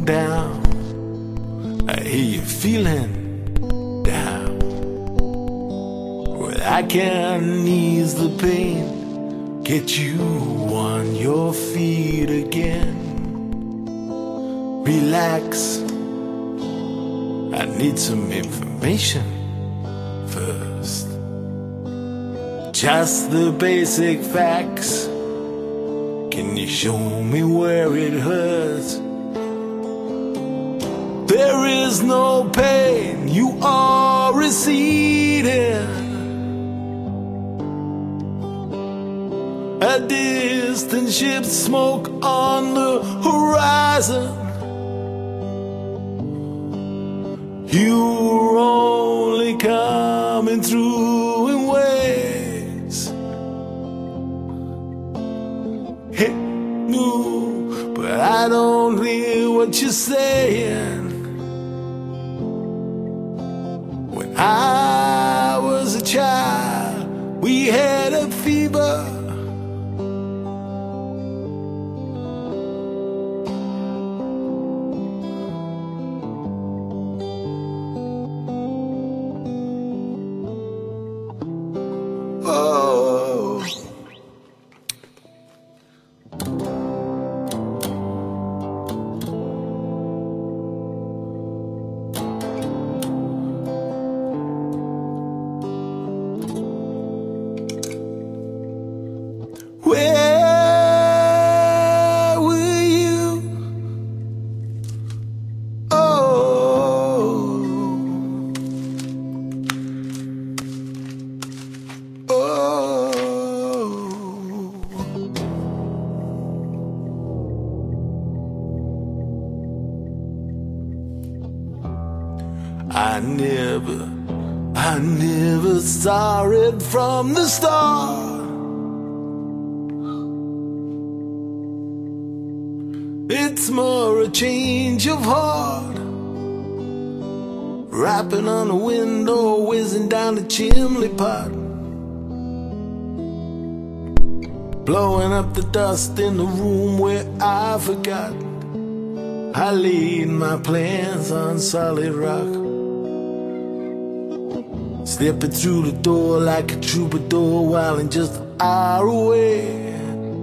down. I hear you feeling down. Well, I can ease the pain, get you on your feet again. Relax, I need some information first. Just the basic facts. Can you show me where it hurts? There is no pain, you are receding. A distant ship's smoke on the horizon. You're only coming through in waves. Hey, no, but I don't hear what you're saying. When I was a child, we had a fever. Oh, where were you? Oh, oh. I never saw it from the start. It's more a change of heart, rapping on the window, whizzing down the chimney pot, blowing up the dust in the room where I forgot I laid my plans on solid rock. Slipping through the door like a troubadour, while in just an hour away,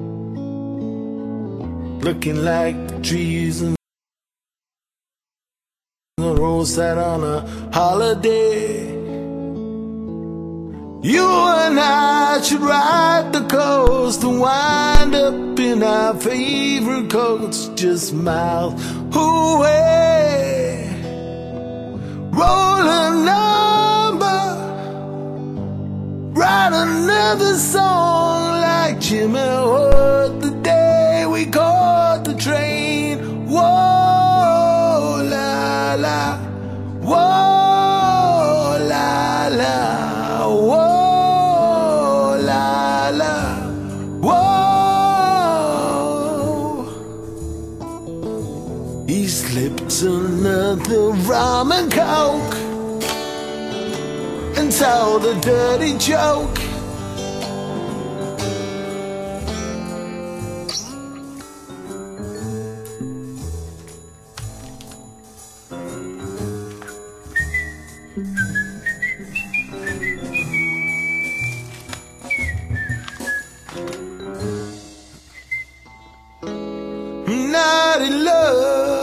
looking like the trees and the roadside on a holiday. You and I should ride the coast and wind up in our favorite coats, just miles away. Roll a number, write another song like Jimmy heard the day we caught the train. Whoa, la la, whoa, la la, whoa, la la, whoa. He slipped another rum and coke and told a dirty joke. Not in love.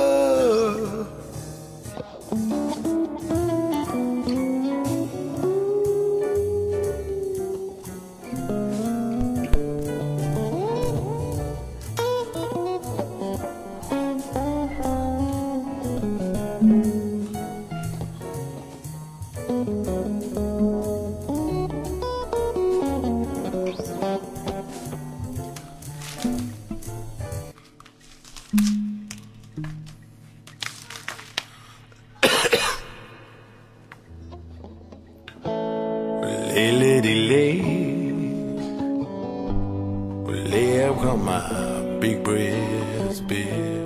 Lay up on my big breast bed.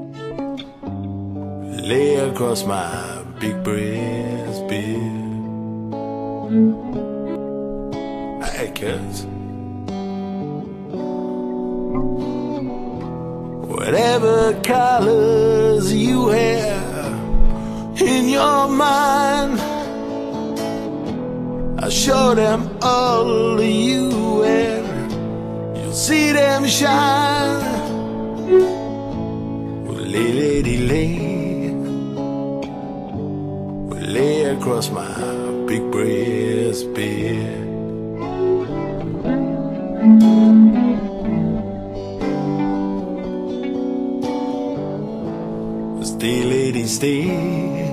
Lay across my big breast bed. Hey, kids. Whatever colors you have in your mind, I'll show them all to you and you'll see them shine. Well, lay across my big breast bed. Stay, lady, stay.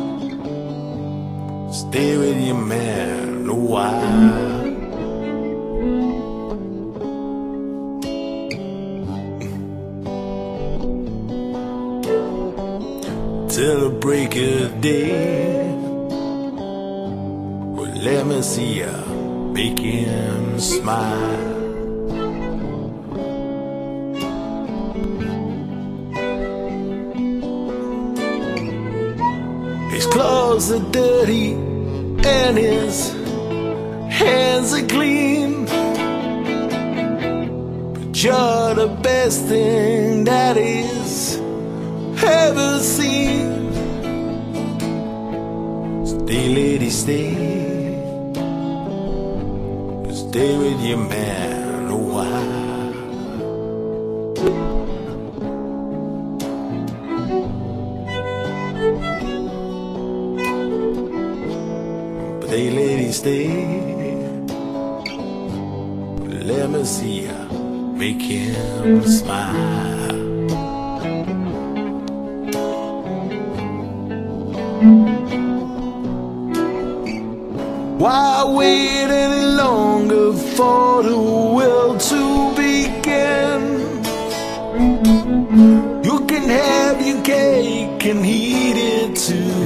Stay with your man a while. Till the break of day. Well, let me see ya make him smile. His clothes are dirty and his hands are clean, but you're the best thing that he's ever seen. Stay, lady, stay. Stay with your man a while. Stay, lady, stay. Let me see ya make him smile. Why wait any longer for the will to begin? You can have your cake and eat it too.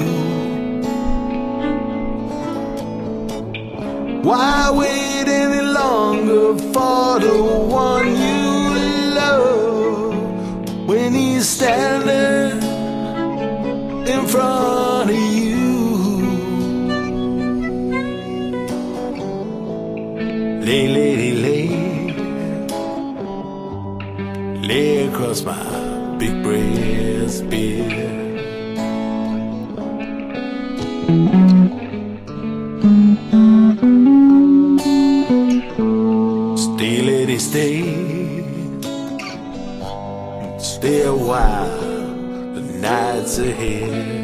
Why wait any longer for the one you love when he's standing in front of you? Lay, lady, lay. Lay across my big breast bed. Stay, lady, stay. Stay a while, the night's ahead.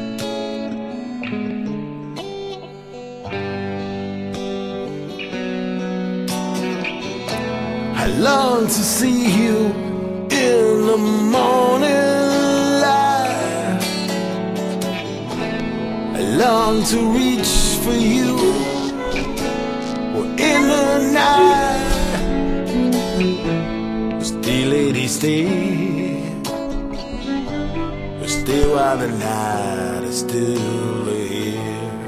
I long to see you in the morning light. I long to reach for you in the night. Stay, lady, stay. Stay while the night is still here.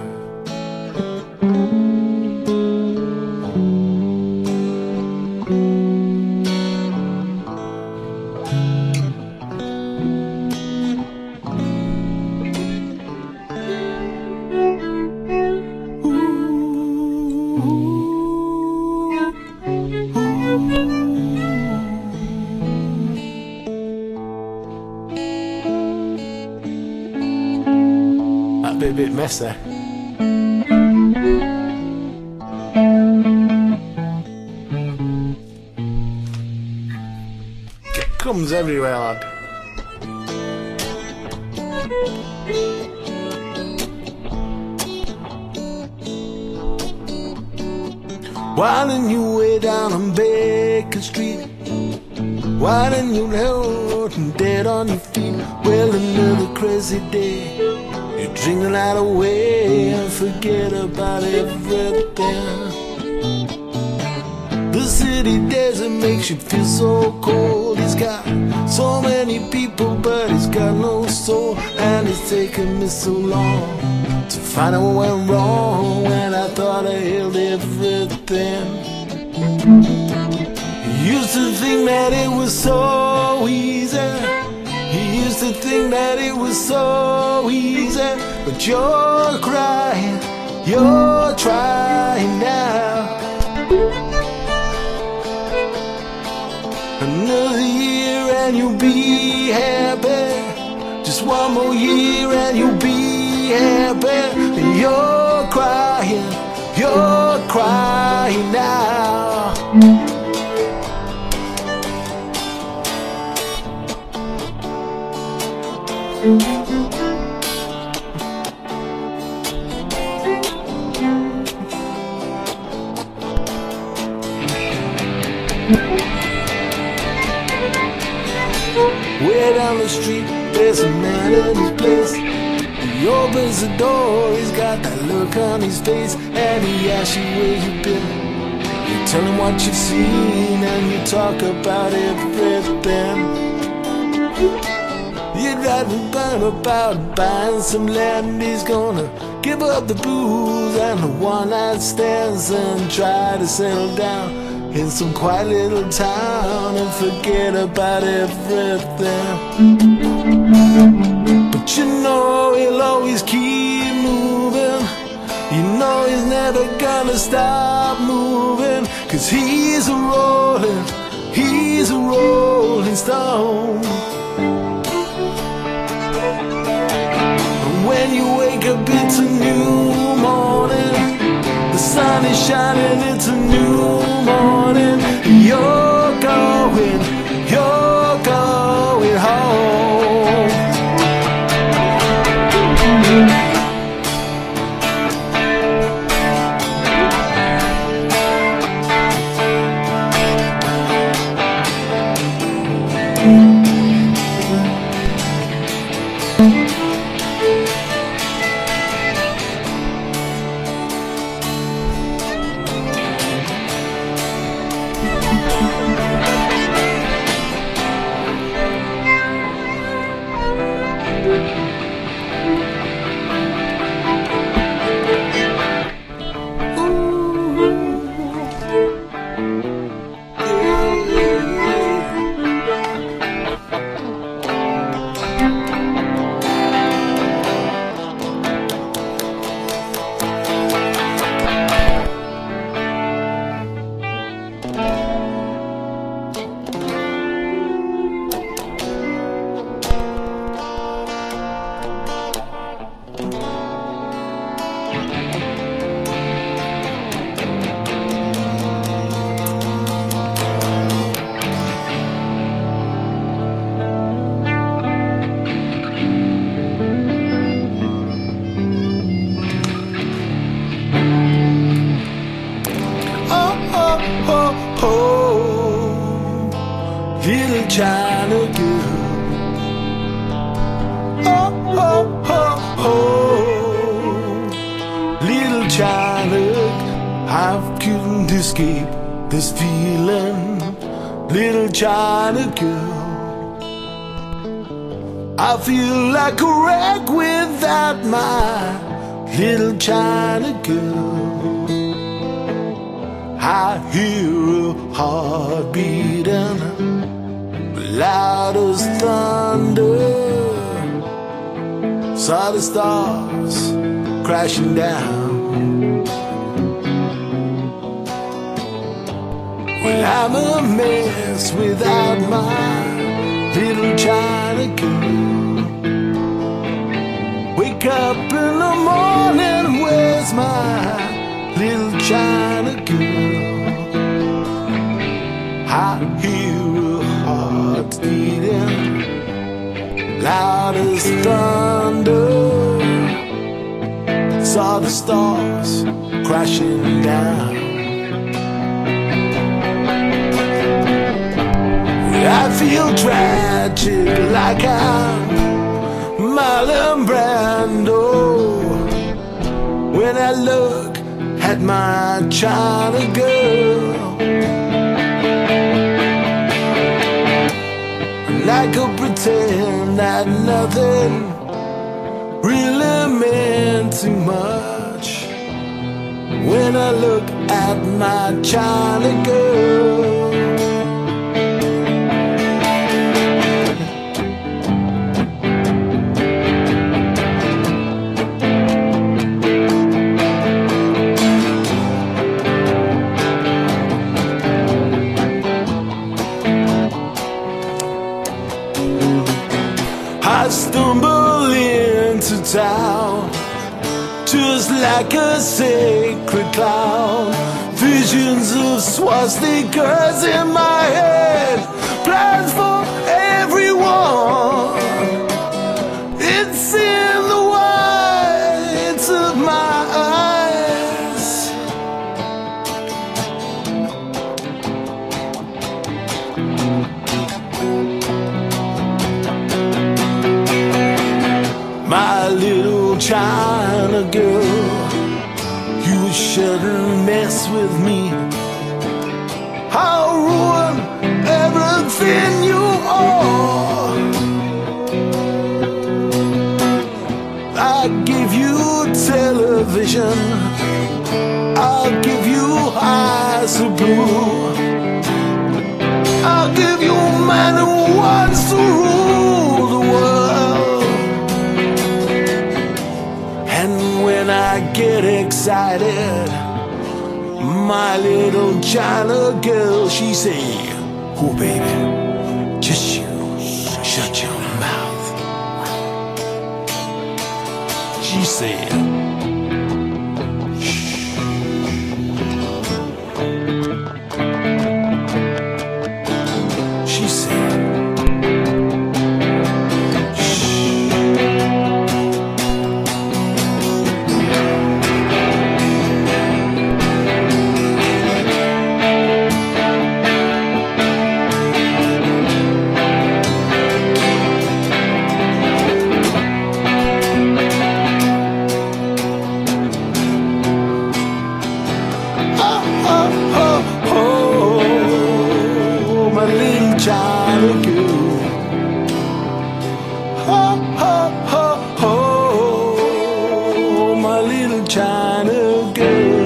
That'd be a bit messy. It comes everywhere, lad. Winding your way down on Baker Street, winding your head and dead on your feet. Well, another crazy day. You drink the night away and forget about everything. The city desert makes you feel so cold. He's got so many people, but he's got no soul. And it's taken me so long to find out what went wrong when I thought I held everything. He used to think that it was so easy. He used to think that it was so easy. But you're crying you're trying now. Another year and you'll be happy. Just one more year and you'll be happy. You're crying now. Way down the street, there's a man in his place. He opens the door, he's got that look on his face, and he asks you where you've been. You tell him what you've seen, and you talk about everything. You'd rather burn about buying some land. He's gonna give up the booze and the one-night stands and try to settle down in some quiet little town and forget about everything. But you know he'll always keep moving. You know he's never gonna stop moving, 'cause he's a rolling stone. And when you wake up it's a new morning, the sun is shining, it's a new morning. You're going home. Little China girl. Little China, I couldn't escape this feeling. Little China girl, I feel like a wreck without my little China girl. I hear a heart beating loud as thunder. Saw the stars crashing down. Well, I'm a mess without my little China girl. Wake up in the morning, where's my little China girl? I hear a heart beating loud as thunder. Saw the stars crashing down. I feel tragic, like I'm Marlon Brando when I look at my China girl. And I could pretend that nothing really meant too much when I look at my China girl. like a sacred clown. Visions of swastikas in my head, plans for everyone. It's in the whites of my eyes. My little China girl, you shouldn't mess with me. I'll ruin everything you are. I give you television, I'll give you eyes of blue, I'll give you a man who wants to rule the world. And when I get excited, my little China girl, she say, oh baby, just you shut your mouth. She said, shh. She said, China girl, oh, oh, oh, oh, my little China girl.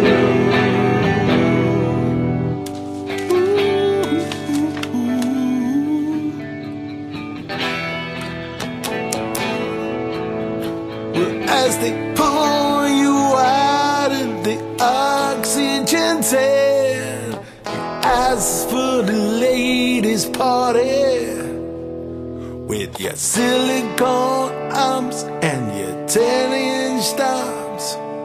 Well, as they pull you out of the oxygen tent, ask for the latest party with your silicone arms and your 10-inch thumbs.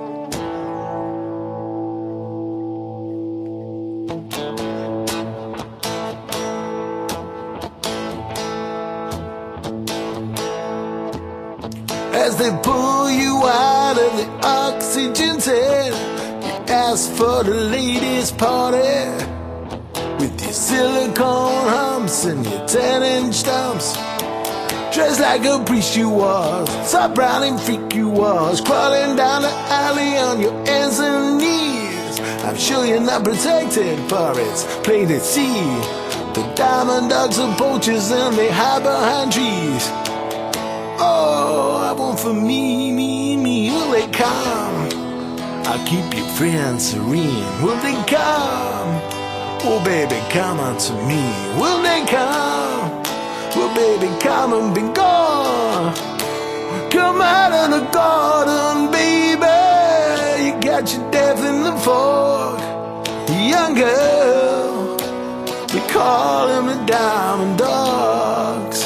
As they pull you out of the oxygen tent, you ask for the latest party with your silicone humps and your 10-inch stumps. Dressed like a priest you was, top brown and freak you was, crawling down the alley on your hands and knees. I'm sure you're not protected, for it's plain to see. The diamond dogs are poachers and they hide behind trees. Oh, I want for me, will they come? I'll keep your friends serene, will they come? Oh baby, come unto me, will they come? Well baby, come and be gone. Come out of the garden, baby. You got your death in the fork. Young girl, we call them the diamond dogs.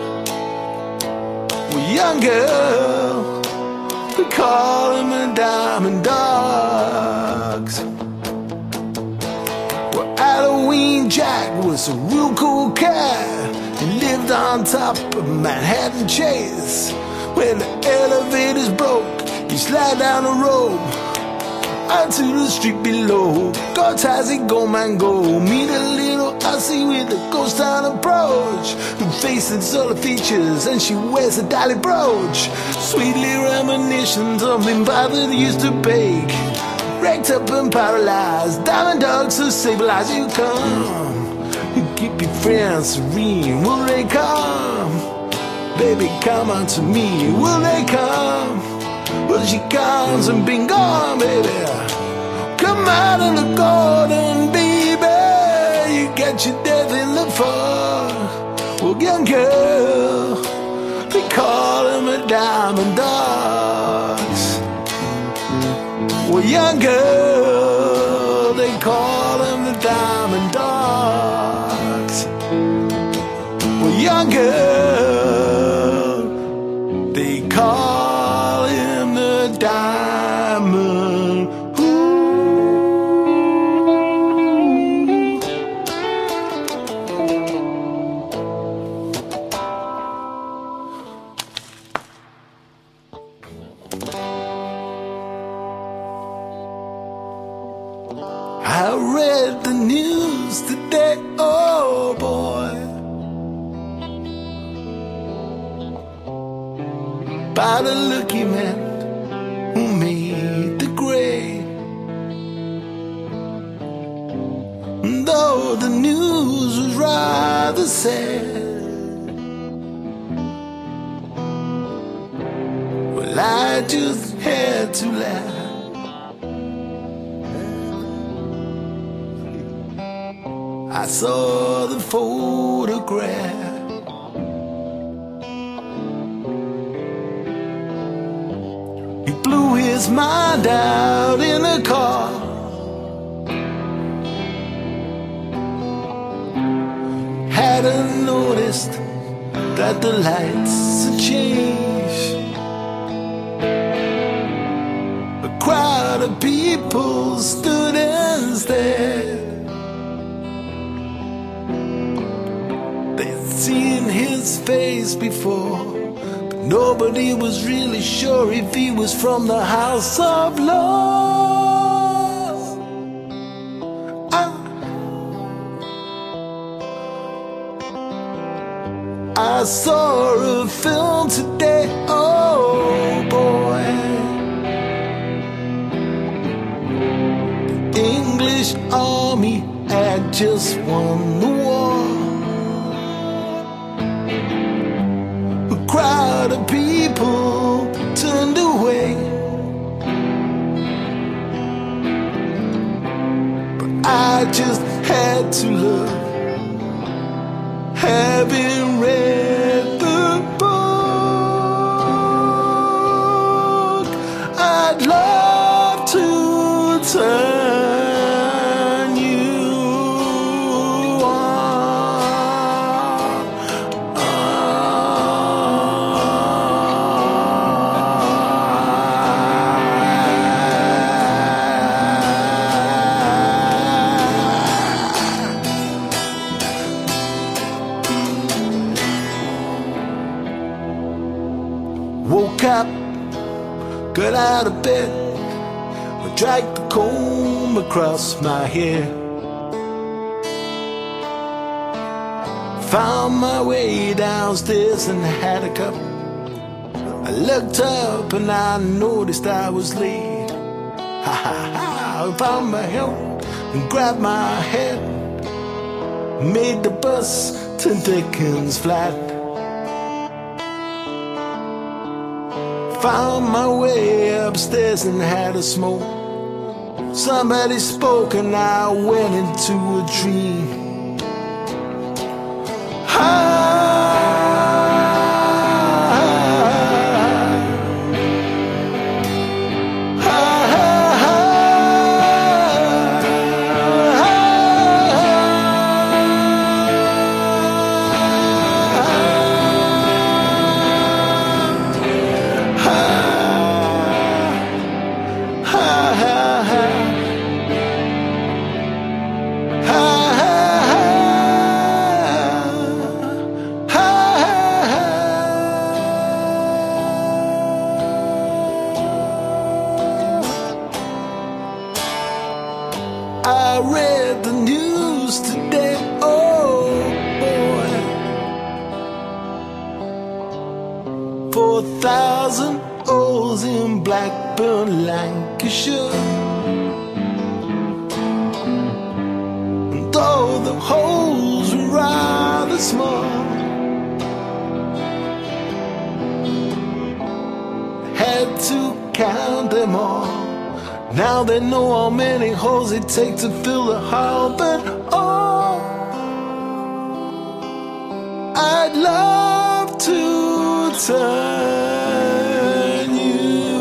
Well, young girl, we call them the diamond dogs. Halloween Jack was a real cool cat. He lived on top of Manhattan Chase. When the elevators broke, he slid down the road onto the street below. Go Tazzy, go man, go. Meet a little Aussie with a ghost town approach, who facing solar features and she wears a dolly brooch. Sweetly reminiscent of them father used to bake. Wrecked up and paralyzed, diamond dogs so civilized. You come, you keep your friends serene, will they come? Baby, come unto me, will they come? Well, she comes and been gone, baby. Come out of the garden, baby. You got your death in the fog. Well, young girl, they call them a diamond dogs. Well, young girl, they call them the diamond dogs. Well, young girl, they call him the diamond I read the news today, oh boy, about a lucky man who made the grade. And though the news was rather sad, well, I just had to laugh. I saw the photograph. He blew his mind out in a car. Hadn't noticed that the lights had changed. A crowd of people stood and stared. They'd seen his face before, but nobody was really sure if he was from the House of Lords. I saw a film today, oh boy. The English army had just won the war. A crowd of people turned away, but I just had to look. Having read the book, I'd love to turn you on. Woke up, got out of bed, I dragged the comb across my hair. Found my way downstairs and had a cup. I looked up and I noticed I was late. Ha ha ha, I found my help and grabbed my head. Made the bus to Dickens Flat. Found my way upstairs and had a smoke. Somebody spoke and I went into a dream. I read the news today, oh boy. 4,000 O's in Blackburn, Lancashire. And though the holes were rather small, had to count them all. Now they know how many holes it takes to fill the hull, but oh, I'd love to turn you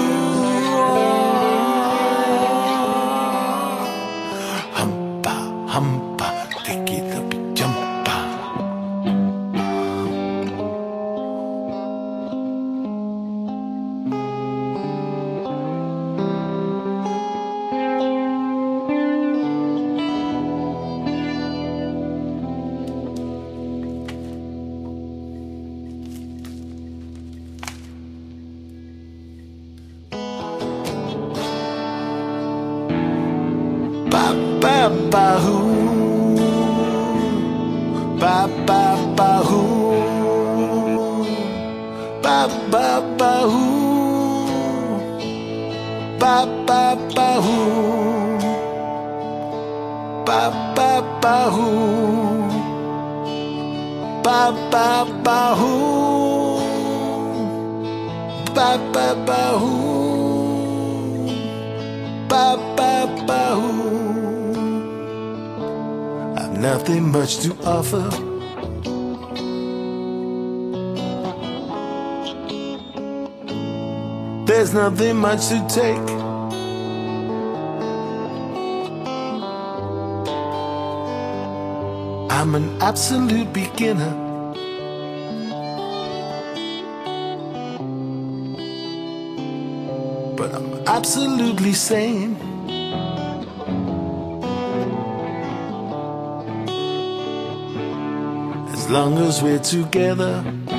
on. Humpa, humpa, take it up, jumpa. ba hoo, ba ba ba hoo, ba ba ba hoo, ba ba ba hoo, ba ba ba hoo, ba ba ba hoo, ba ba ba hoo, ba ba ba hoo. I've nothing much to offer. There's nothing much to take. I'm an absolute beginner. But I'm absolutely sane. As long as we're together,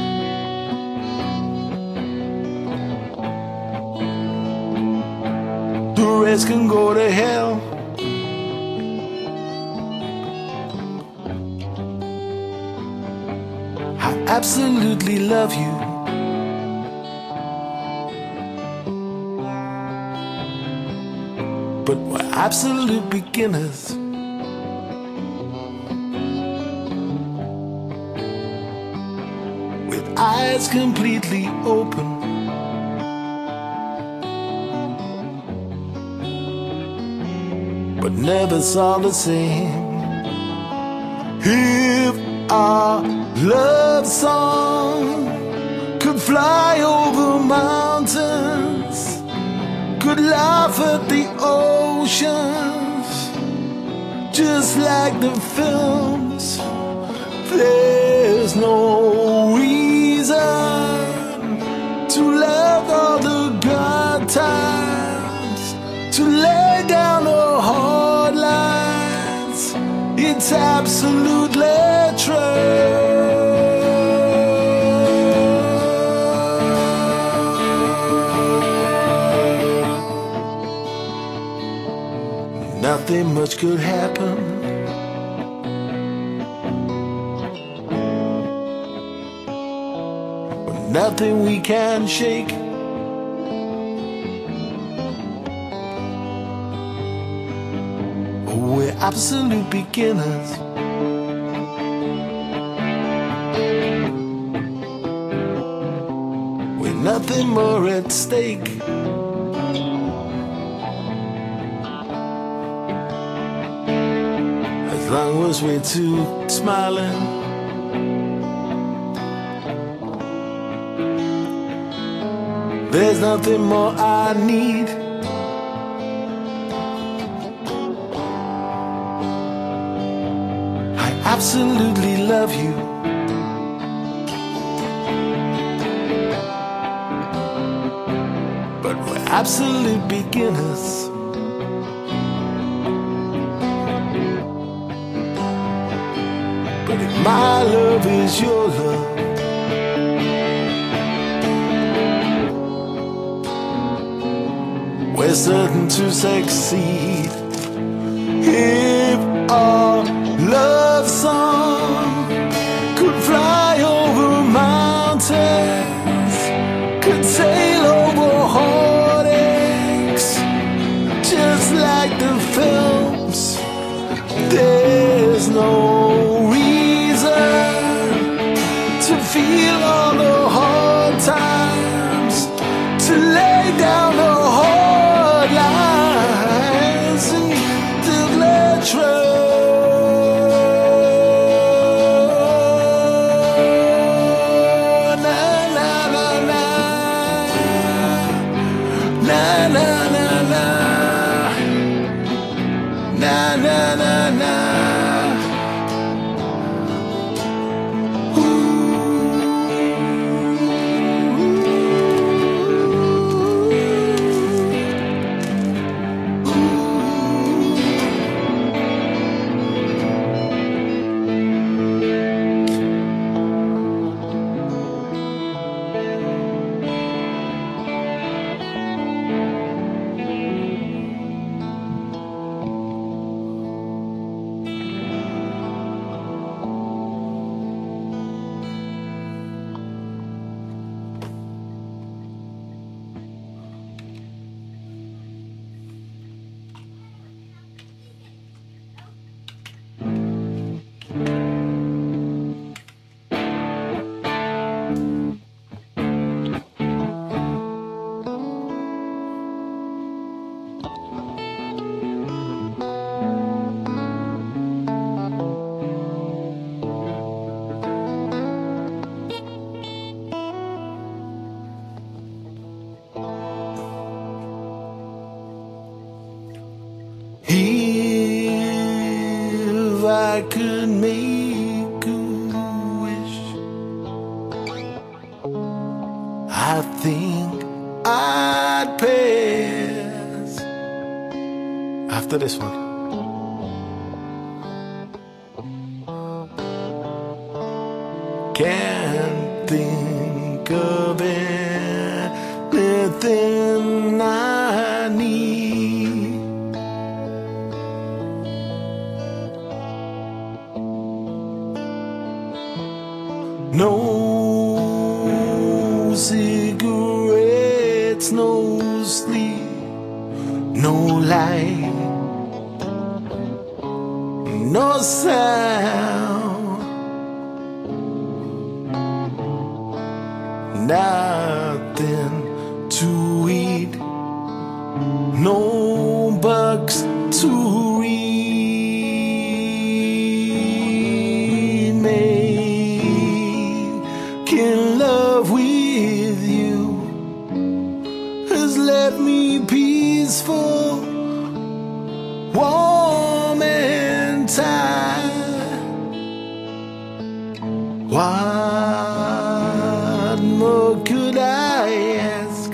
the rest can go to hell. I absolutely love you. But we're absolute beginners. With eyes completely open. But never saw the same. If our love song could fly over mountains, could laugh at the oceans, just like the films, there's no reason to let all the good times, to lay down the hard lines. It's absolutely true. Nothing much could happen. But nothing we can shake. We're absolute beginners. With nothing more at stake. As long as we're two smiling, there's nothing more I need. I absolutely love you. But we're absolute beginners. But if my love is your love, we're certain to succeed. If our love song could fly over mountains, could sail over heartaches, just like the films, there's no to feel all the hard times, to lay down the hard lines and declare true. Na na na na, na na na na, na na na na. I could make a wish, I think I'd pass after this one. Can't think of anything I need. No cigarettes, no sleep, no light, no sound, nothing to eat, no books to read. Making love with you has left me peaceful, warm and tired. What more could I ask?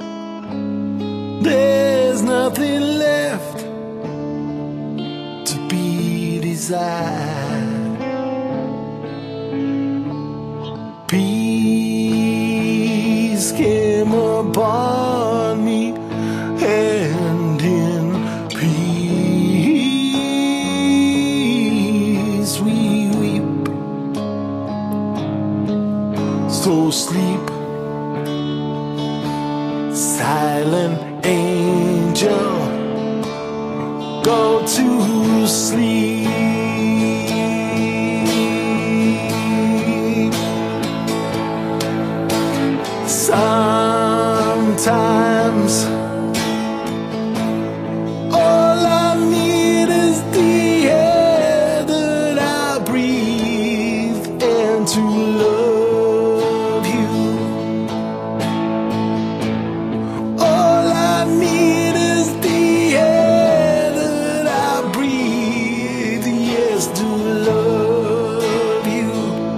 There's nothing left to be desired. Peace came upon me, and in peace we weep. So sleep, silent angel, go to sleep. Sometimes all I need is the air that I breathe, and to love you. All I need is the air that I breathe, yes, to love you.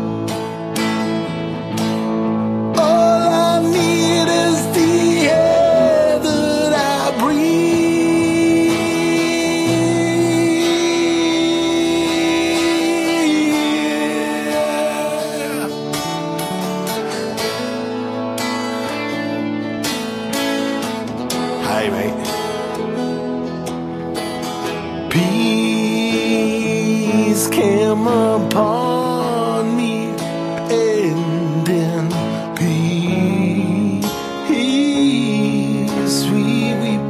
All I need is the air that I breathe. Hi, mate. Peace came upon me, and in peace we weep.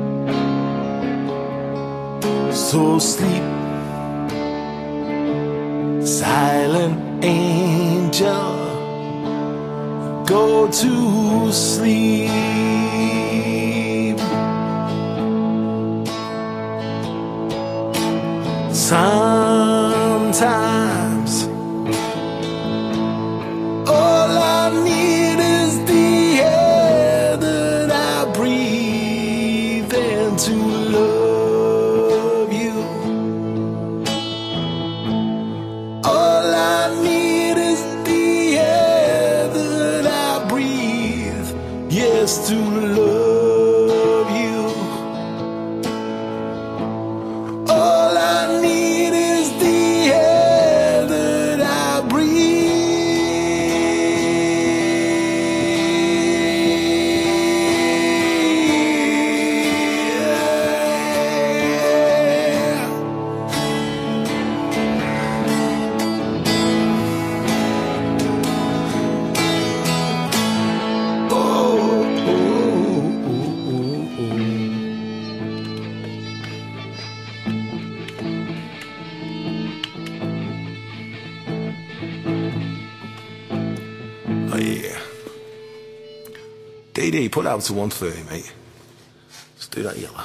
So sleep, silent angel, go to sleep. Sometimes all I need is the air that I breathe, and to love you. All I need is the air that I breathe, yes, to love you. All I need is the air that I breathe. Oh, oh, oh, oh, oh. Oh yeah. DD, put that up to 130, mate. Let's do that yellow.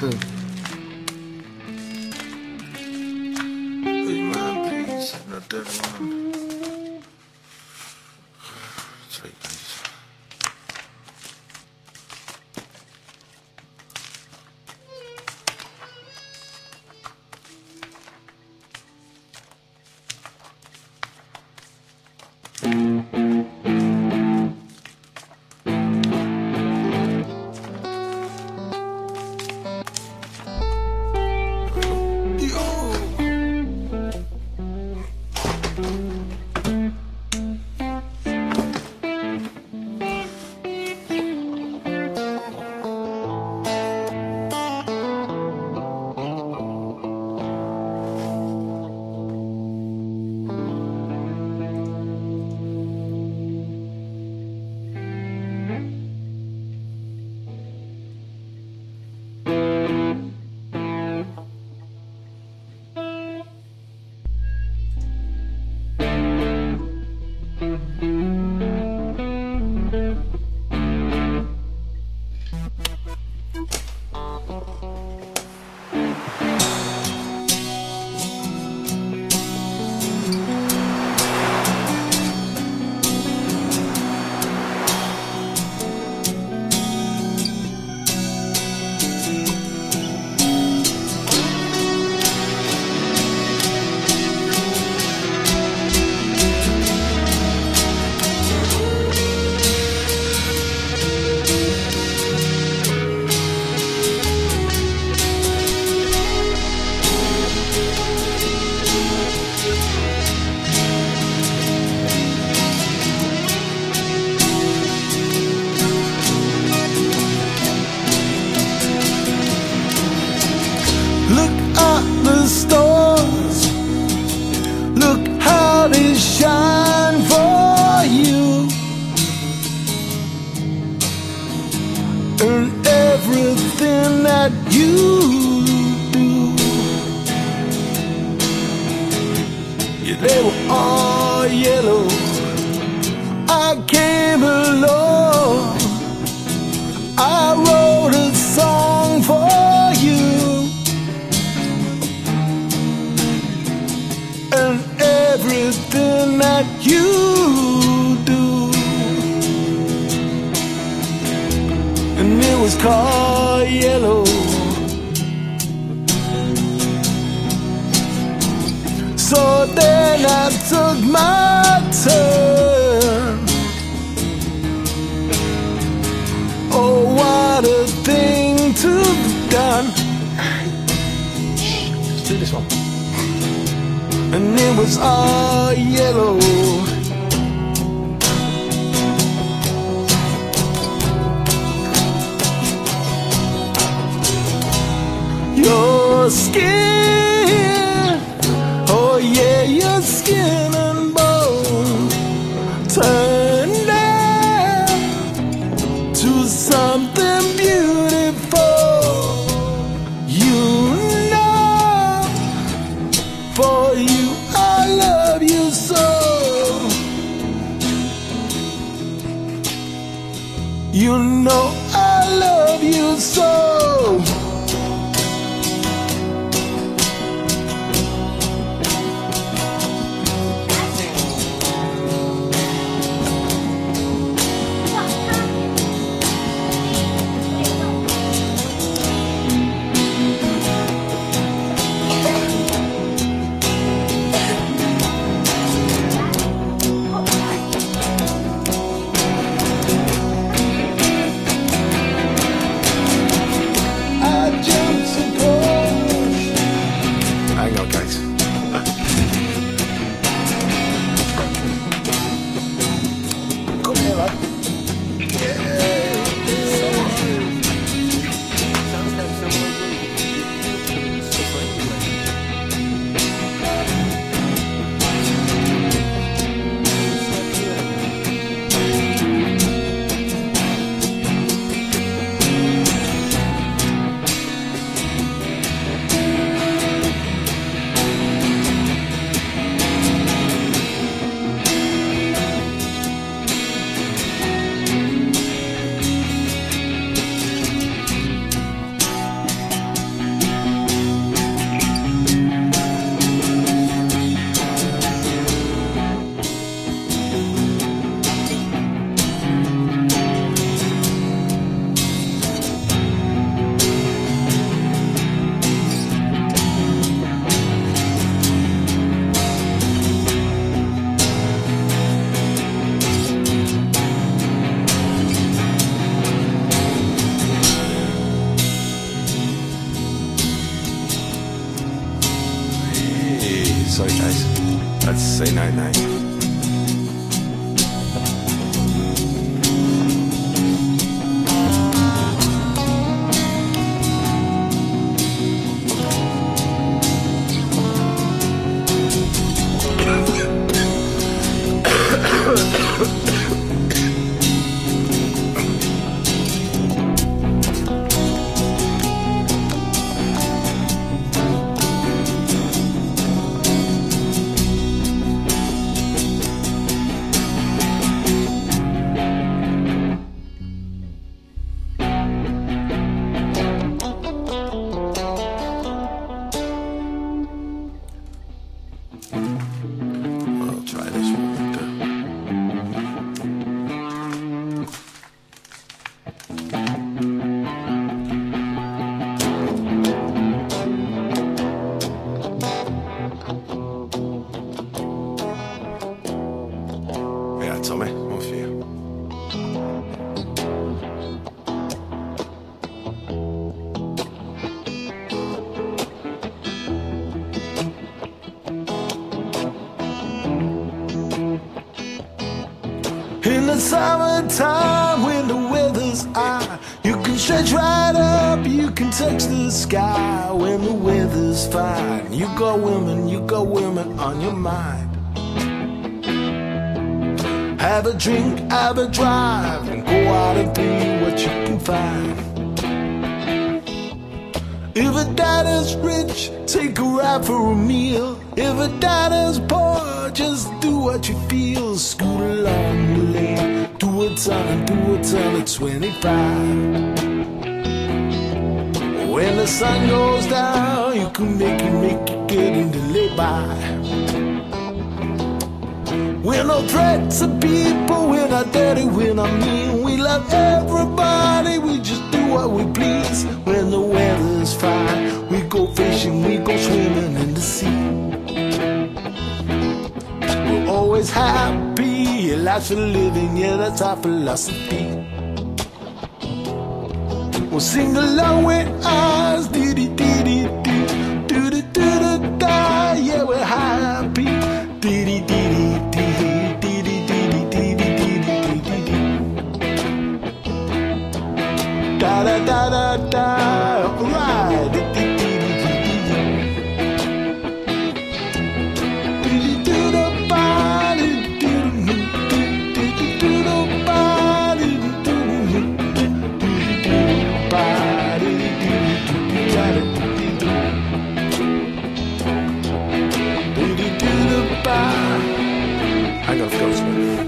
Would you mind, please? Not that one. Sorry, please. Look at the stars, look how they shine for you, and everything that you do. Yeah, they were all yellow, I came along, I wrote a song for you. And everything that you do, and it was called yellow. So then I took my turn. Oh, what a thing to be done. Let's do this one. And it was all yellow. Your skin, oh yeah, your skin and bone turned out to something beautiful. You know, for you I love you so. You know I love you so. say night night. I'll try this one. Yeah, Tommy, one for you. In the summertime when the weather's high, you can stretch right up, you can touch the sky. When the weather's fine, you got women on your mind. Have a drink, have a drive, and go out and be what you can find. If a daddy's rich, take a ride for a meal. If a daddy's poor, just do what you feel. Scoot along the lane, do a ton of 25. When the sun goes down, you can make it get into lay by. We're no threat to people, we're not dirty, we're not mean. We love everybody, we just do what we please. When the weather's fine, we go fishing, we go swimming in the sea. We're always happy, life's a living, yeah, that's our philosophy. We'll sing along with us, dee-dee-dee-dee-dee, doo-doo-doo-doo-da, yeah, we're happy, dee-dee-dee-dee-dee. Da da da da da, right. Do the body, do the body, I gotta go, Smith.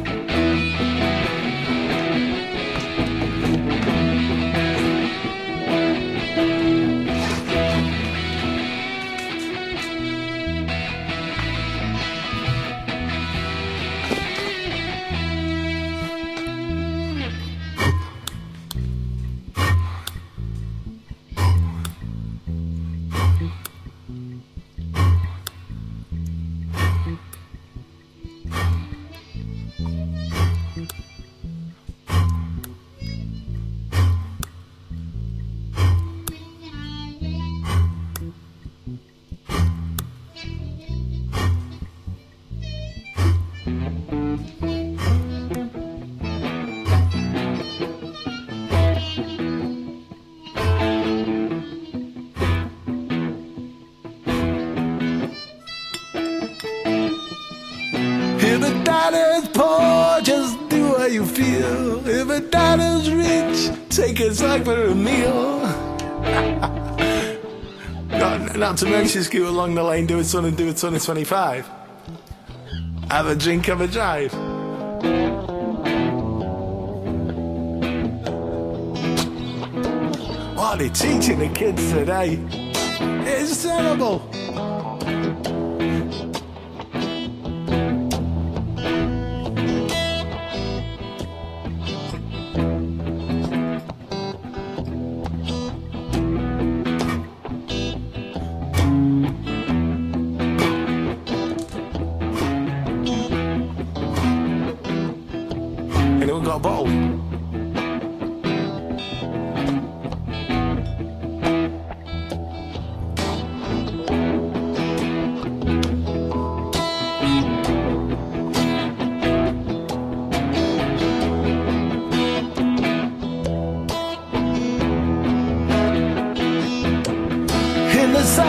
If a daddy's poor, just do what you feel. If a daddy's rich, take a sack for a meal. Not to mention scoot along the lane, do a ton of 25. Have a drink, have a drive. What are they teaching the kids today? It's terrible. Anyone got a bottle?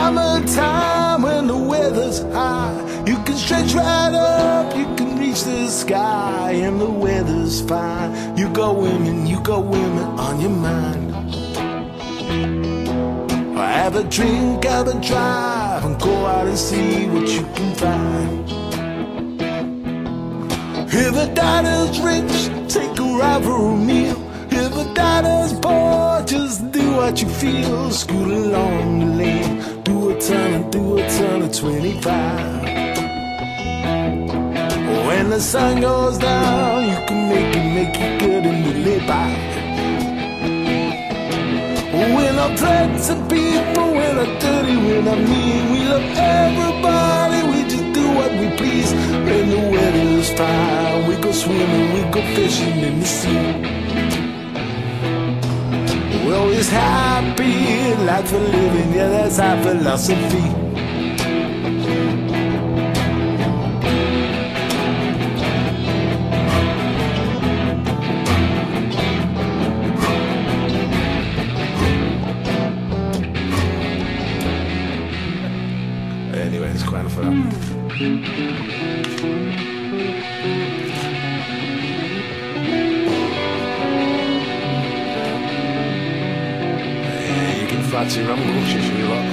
summertime when the weather's high, you can stretch right up, you can reach the sky, and the weather's fine. You got women on your mind. Have a drink, have a drive, and go out and see what you can find. If the diner's rich, take a ride for a meal. If the diner's poor, just do what you feel. Scoot along the lane, do a turn of 25. When the sun goes down, you can make it good and you live by. We're not plenty of people, we're not dirty, we're not mean. We love everybody, we just do what we please. When the weather's fine, we go swimming, we go fishing in the sea. We're always happy, life for living, yeah, that's our philosophy. Anyway, it's quite fun. You can fancy rumble, if you like.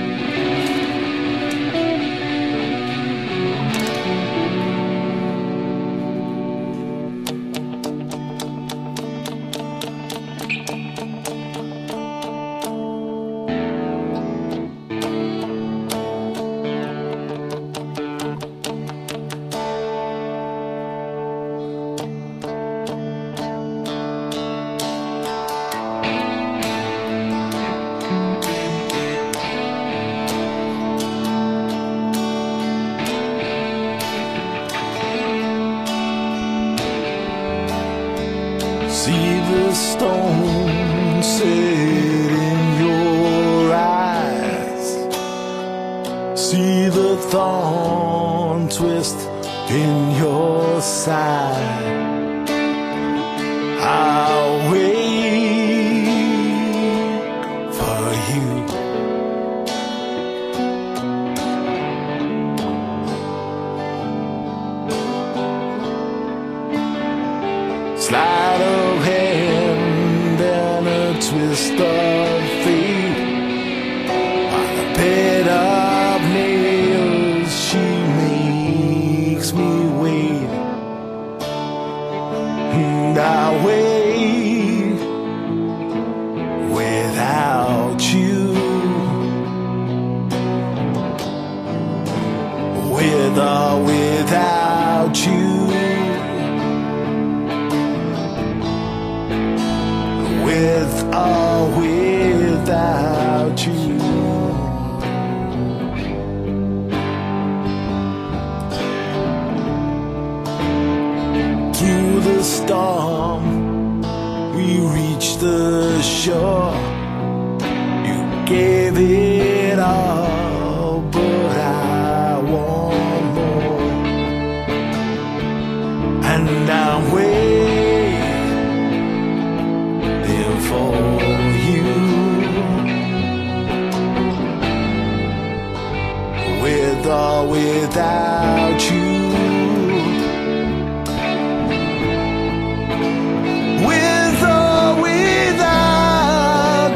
See the stone set in your eyes. See the thorn twist in your side. I'll wait for you. Slide of hand and a twist of fate. On a bed of nails, she makes me wait. And I wait without you. With or without you. With or without you. Through the storm, we reached the shore. You gave it all, but I want more. And I'm waiting for you. With or without you. With or without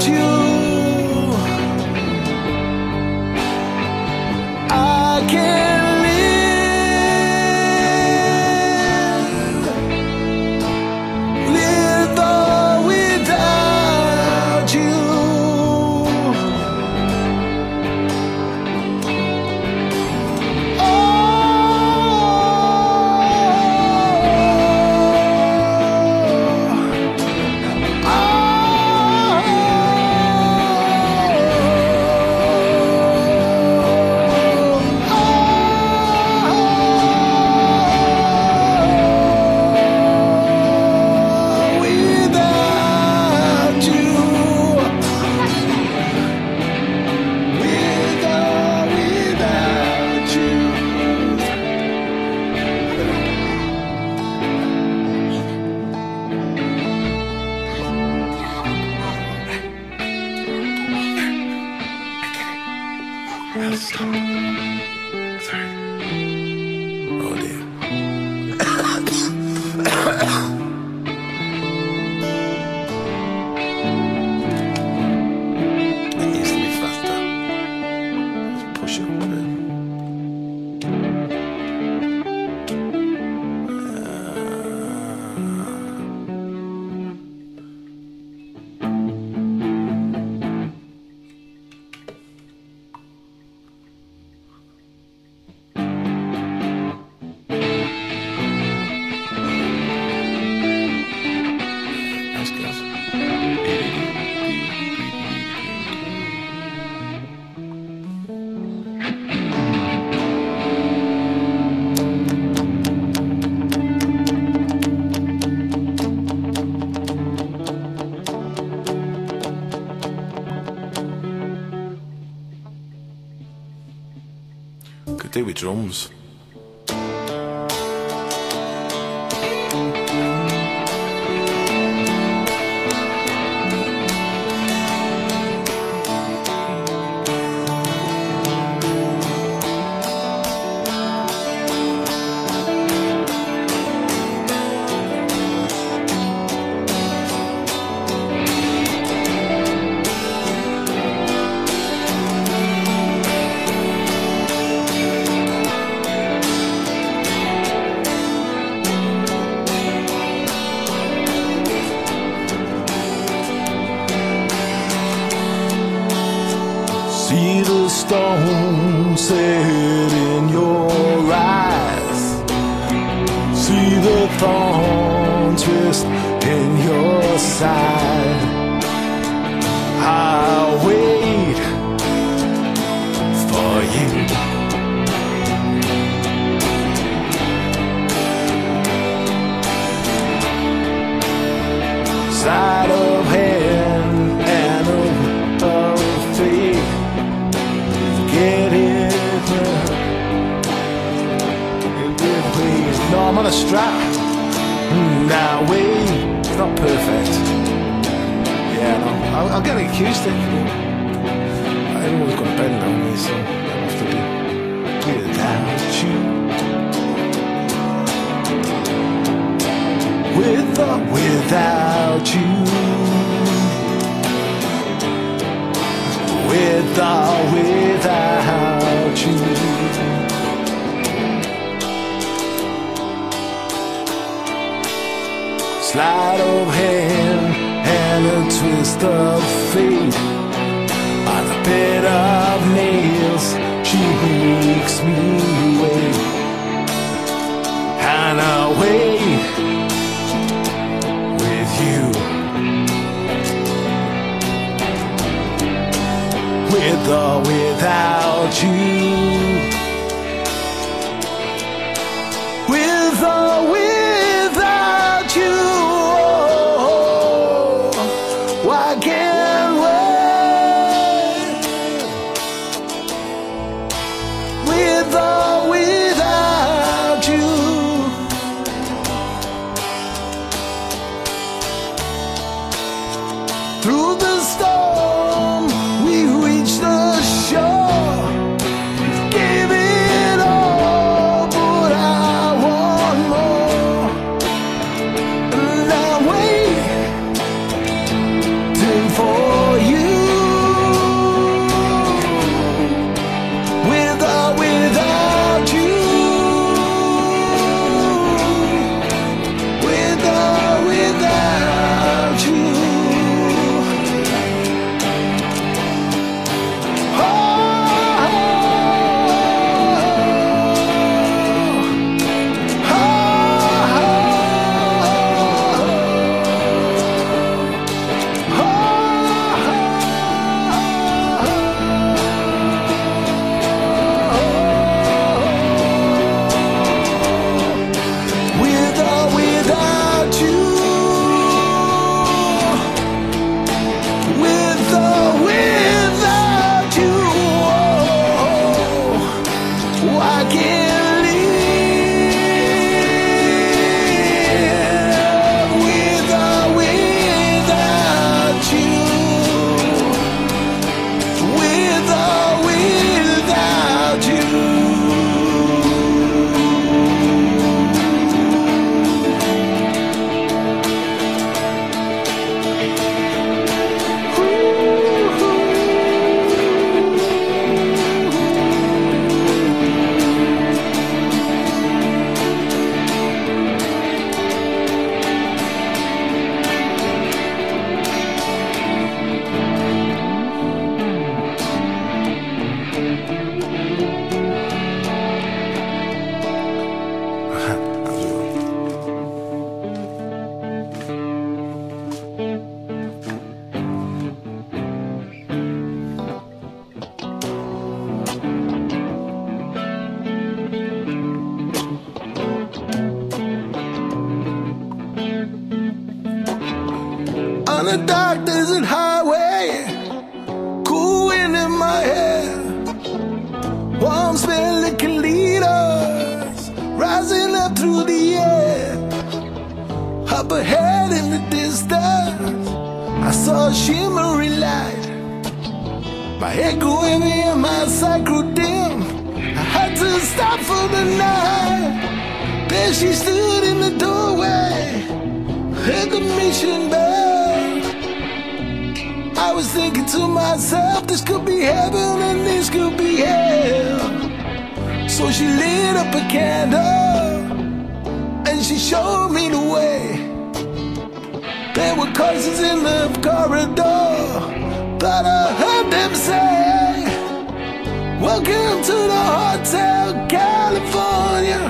could do with drums. See the storm set in your eyes. See the thorn twist in your side. I'll wait for you. Sleight of hand and of fate. Get it, no, I'm on a strap. Now wait, it's not perfect. Yeah, no, I'll get an acoustic. Everyone's got a bend on me, so I have to do without you. With or without you. With or without you. Sleight of hand and a twist of fate. On a bed of nails, she makes me wait. And I'll wait with you. With or without you. With or without you. Oh, I can't wait. With or without you. Through the storm we reached the shore. Gave it all, but I want more. And I'm waiting for you. With or without you. With or without you. On a dark desert highway, cool wind in my hair, warm smell of up ahead in the distance, I saw a shimmering light. My head grew heavy and my sight grew dim. I had to stop for the night. There she stood in the doorway, heard the mission bell. I was thinking to myself, this could be heaven and this could be hell. So she lit up a candle and she showed me the way. There were curses in the corridor, but I heard them say, welcome to the Hotel California.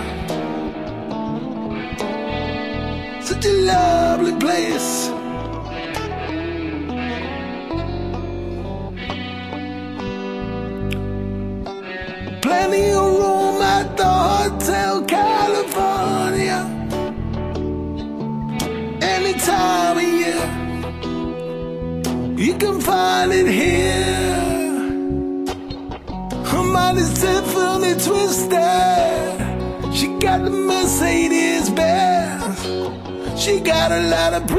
Such a lovely place. Plenty of room at the Hotel California. Any time of year, you can find it here. Her mind is Tiffany twisted. She got the Mercedes Benz. She got a lot of